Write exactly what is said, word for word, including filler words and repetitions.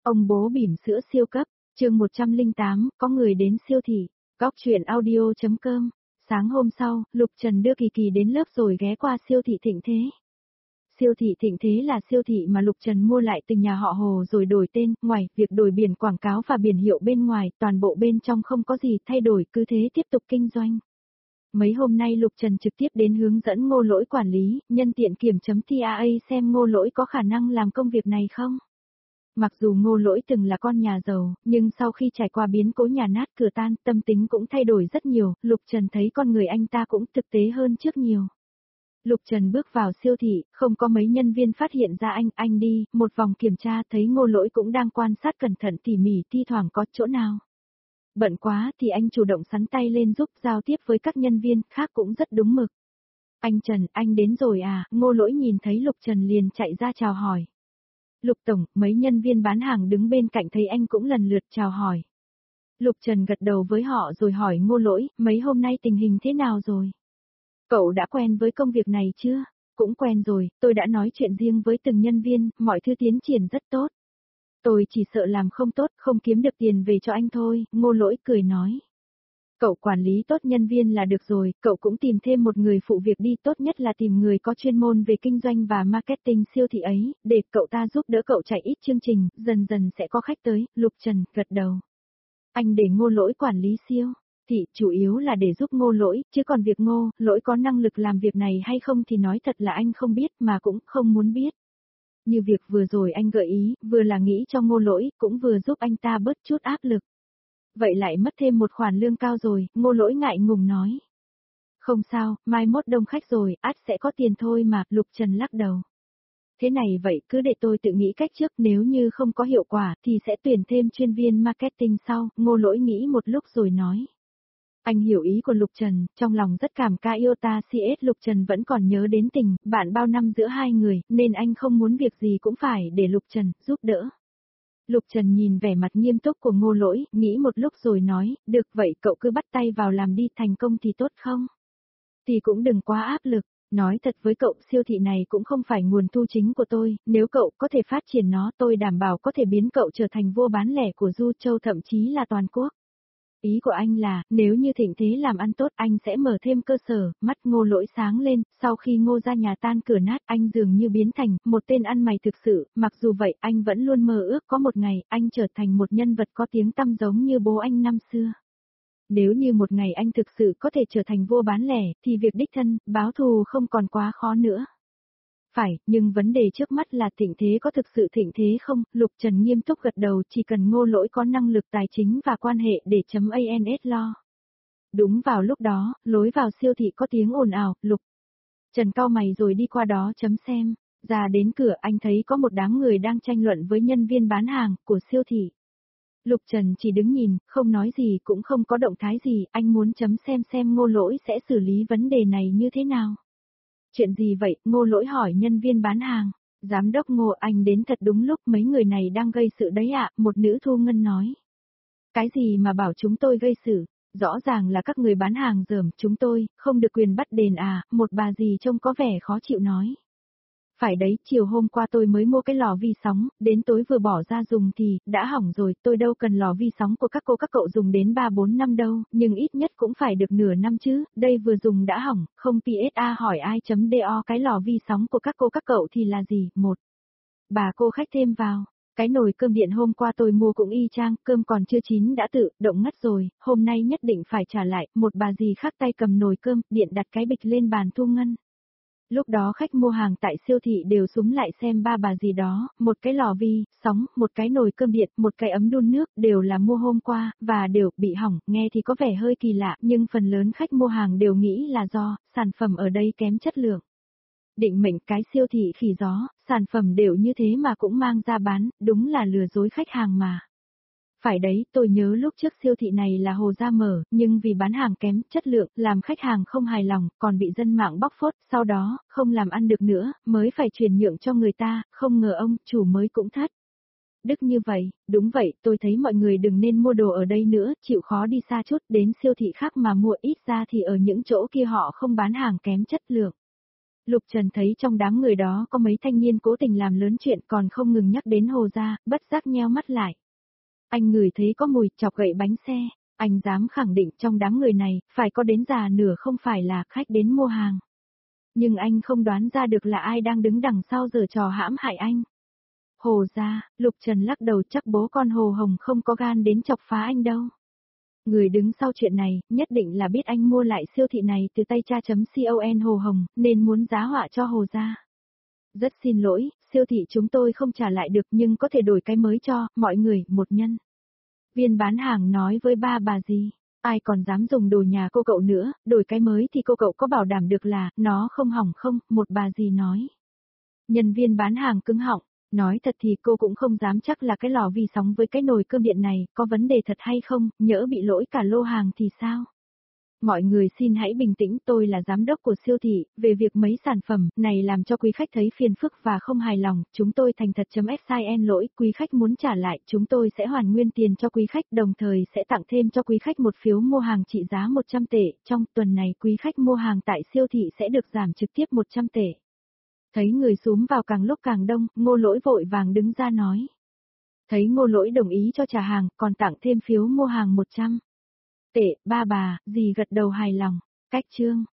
Ông bố bỉm sữa siêu cấp, chương một trăm lẻ tám, có người đến siêu thị, góc chuyện audio chấm com. Sáng hôm sau, Lục Trần đưa Kỳ Kỳ đến lớp rồi ghé qua siêu thị Thịnh Thế. Siêu thị Thịnh Thế là siêu thị mà Lục Trần mua lại từ nhà họ Hồ rồi đổi tên, ngoài việc đổi biển quảng cáo và biển hiệu bên ngoài, toàn bộ bên trong không có gì thay đổi, cứ thế tiếp tục kinh doanh. Mấy hôm nay Lục Trần trực tiếp đến hướng dẫn Ngô Lỗi quản lý, nhân tiện kiểm chấm tê a xem Ngô Lỗi có khả năng làm công việc này không. Mặc dù Ngô Lỗi từng là con nhà giàu, nhưng sau khi trải qua biến cố nhà nát cửa tan, tâm tính cũng thay đổi rất nhiều, Lục Trần thấy con người anh ta cũng thực tế hơn trước nhiều. Lục Trần bước vào siêu thị, không có mấy nhân viên phát hiện ra anh, anh đi, một vòng kiểm tra thấy Ngô Lỗi cũng đang quan sát cẩn thận tỉ mỉ, thi thoảng có chỗ nào bận quá thì anh chủ động sắn tay lên giúp giao tiếp với các nhân viên, khác cũng rất đúng mực. Anh Trần, anh đến rồi à, Ngô Lỗi nhìn thấy Lục Trần liền chạy ra chào hỏi. Lục Tổng, mấy nhân viên bán hàng đứng bên cạnh thấy anh cũng lần lượt chào hỏi. Lục Trần gật đầu với họ rồi hỏi Ngô Lỗi, mấy hôm nay tình hình thế nào rồi? Cậu đã quen với công việc này chưa? Cũng quen rồi, tôi đã nói chuyện riêng với từng nhân viên, mọi thứ tiến triển rất tốt. Tôi chỉ sợ làm không tốt, không kiếm được tiền về cho anh thôi, Ngô Lỗi cười nói. Cậu quản lý tốt nhân viên là được rồi, cậu cũng tìm thêm một người phụ việc đi, tốt nhất là tìm người có chuyên môn về kinh doanh và marketing siêu thị ấy, để cậu ta giúp đỡ cậu chạy ít chương trình, dần dần sẽ có khách tới, Lục Trần gật đầu. Anh để Ngô Lỗi quản lý siêu thị, chủ yếu là để giúp Ngô Lỗi, chứ còn việc Ngô Lỗi có năng lực làm việc này hay không thì nói thật là anh không biết mà cũng không muốn biết. Như việc vừa rồi anh gợi ý, vừa là nghĩ cho Ngô Lỗi, cũng vừa giúp anh ta bớt chút áp lực. Vậy lại mất thêm một khoản lương cao rồi, Ngô Lỗi ngại ngùng nói. Không sao, mai mốt đông khách rồi, ắt sẽ có tiền thôi mà, Lục Trần lắc đầu. Thế này vậy cứ để tôi tự nghĩ cách trước, nếu như không có hiệu quả thì sẽ tuyển thêm chuyên viên marketing sau, Ngô Lỗi nghĩ một lúc rồi nói. Anh hiểu ý của Lục Trần, trong lòng rất cảm ca Iota xê ét. Lục Trần vẫn còn nhớ đến tình bạn bao năm giữa hai người, nên anh không muốn việc gì cũng phải để Lục Trần giúp đỡ. Lục Trần nhìn vẻ mặt nghiêm túc của Ngô Lỗi, nghĩ một lúc rồi nói, được vậy cậu cứ bắt tay vào làm đi, thành công thì tốt không? Thì cũng đừng quá áp lực, nói thật với cậu, siêu thị này cũng không phải nguồn thu chính của tôi, nếu cậu có thể phát triển nó tôi đảm bảo có thể biến cậu trở thành vua bán lẻ của Du Châu, thậm chí là toàn quốc. Ý của anh là, nếu như Thịnh Thế làm ăn tốt anh sẽ mở thêm cơ sở, mắt Ngô Lỗi sáng lên, sau khi Ngô ra nhà tan cửa nát anh dường như biến thành một tên ăn mày thực sự, mặc dù vậy anh vẫn luôn mơ ước có một ngày anh trở thành một nhân vật có tiếng tăm giống như bố anh năm xưa. Nếu như một ngày anh thực sự có thể trở thành vua bán lẻ, thì việc đích thân, báo thù không còn quá khó nữa. Phải, nhưng vấn đề trước mắt là Thịnh Thế có thực sự thịnh thế không? Lục Trần nghiêm túc gật đầu, chỉ cần Ngô Lỗi có năng lực tài chính và quan hệ để chấm ans lo. Đúng vào lúc đó, lối vào siêu thị có tiếng ồn ào, Lục Trần cau mày rồi đi qua đó chấm xem, ra đến cửa anh thấy có một đám người đang tranh luận với nhân viên bán hàng của siêu thị. Lục Trần chỉ đứng nhìn, không nói gì cũng không có động thái gì, anh muốn chấm xem xem Ngô Lỗi sẽ xử lý vấn đề này như thế nào. Chuyện gì vậy? Ngô Lỗi hỏi nhân viên bán hàng. Giám đốc Ngô, anh đến thật đúng lúc, mấy người này đang gây sự đấy ạ, một nữ thu ngân nói. Cái gì mà bảo chúng tôi gây sự? Rõ ràng là các người bán hàng dởm, chúng tôi không được quyền bắt đền à, một bà dì trông có vẻ khó chịu nói. Phải đấy, chiều hôm qua tôi mới mua cái lò vi sóng, đến tối vừa bỏ ra dùng thì đã hỏng rồi, tôi đâu cần lò vi sóng của các cô các cậu dùng đến ba bốn năm đâu, nhưng ít nhất cũng phải được nửa năm chứ, đây vừa dùng đã hỏng, không pê ét a hỏi ai.do cái lò vi sóng của các cô các cậu thì là gì? Một. Bà cô khách thêm vào. Cái nồi cơm điện hôm qua tôi mua cũng y chang, cơm còn chưa chín đã tự động ngắt rồi, hôm nay nhất định phải trả lại, một bà dì khác tay cầm nồi cơm, điện đặt cái bịch lên bàn thu ngân. Lúc đó khách mua hàng tại siêu thị đều xúm lại xem ba bà gì đó, một cái lò vi sóng, một cái nồi cơm điện, một cái ấm đun nước, đều là mua hôm qua, và đều bị hỏng, nghe thì có vẻ hơi kỳ lạ, nhưng phần lớn khách mua hàng đều nghĩ là do sản phẩm ở đây kém chất lượng. Định mệnh cái siêu thị khỉ gió, sản phẩm đều như thế mà cũng mang ra bán, đúng là lừa dối khách hàng mà. Phải đấy, tôi nhớ lúc trước siêu thị này là Hồ Gia mở, nhưng vì bán hàng kém, chất lượng, làm khách hàng không hài lòng, còn bị dân mạng bóc phốt, sau đó, không làm ăn được nữa, mới phải chuyển nhượng cho người ta, không ngờ ông, chủ mới cũng thất. Đức như vậy, đúng vậy, tôi thấy mọi người đừng nên mua đồ ở đây nữa, chịu khó đi xa chút, đến siêu thị khác mà mua, ít ra thì ở những chỗ kia họ không bán hàng kém chất lượng. Lục Trần thấy trong đám người đó có mấy thanh niên cố tình làm lớn chuyện còn không ngừng nhắc đến Hồ gia, bất giác nheo mắt lại. Anh ngửi thấy có mùi chọc gậy bánh xe, anh dám khẳng định trong đám người này, phải có đến già nửa không phải là khách đến mua hàng. Nhưng anh không đoán ra được là ai đang đứng đằng sau giở trò hãm hại anh. Hồ gia, Lục Trần lắc đầu, chắc bố con Hồ Hồng không có gan đến chọc phá anh đâu. Người đứng sau chuyện này, nhất định là biết anh mua lại siêu thị này từ tay cha.con Hồ Hồng, nên muốn giá họa cho Hồ gia. Rất xin lỗi, siêu thị chúng tôi không trả lại được nhưng có thể đổi cái mới cho, mọi người, một nhân. Viên bán hàng nói với ba bà gì, ai còn dám dùng đồ nhà cô cậu nữa, đổi cái mới thì cô cậu có bảo đảm được là, nó không hỏng không, một bà gì nói. Nhân viên bán hàng cứng họng, nói thật thì cô cũng không dám chắc là cái lò vi sóng với cái nồi cơm điện này, có vấn đề thật hay không, nhỡ bị lỗi cả lô hàng thì sao? Mọi người xin hãy bình tĩnh, tôi là giám đốc của siêu thị, về việc mấy sản phẩm này làm cho quý khách thấy phiền phức và không hài lòng, chúng tôi thành thật.sin lỗi, quý khách muốn trả lại, chúng tôi sẽ hoàn nguyên tiền cho quý khách, đồng thời sẽ tặng thêm cho quý khách một phiếu mua hàng trị giá một trăm tệ, trong tuần này quý khách mua hàng tại siêu thị sẽ được giảm trực tiếp một trăm tệ. Thấy người xúm vào càng lúc càng đông, Ngô Lỗi vội vàng đứng ra nói. Thấy Ngô Lỗi đồng ý cho trả hàng, còn tặng thêm phiếu mua hàng một trăm tệ, ba bà, dì gật đầu hài lòng. Cách chương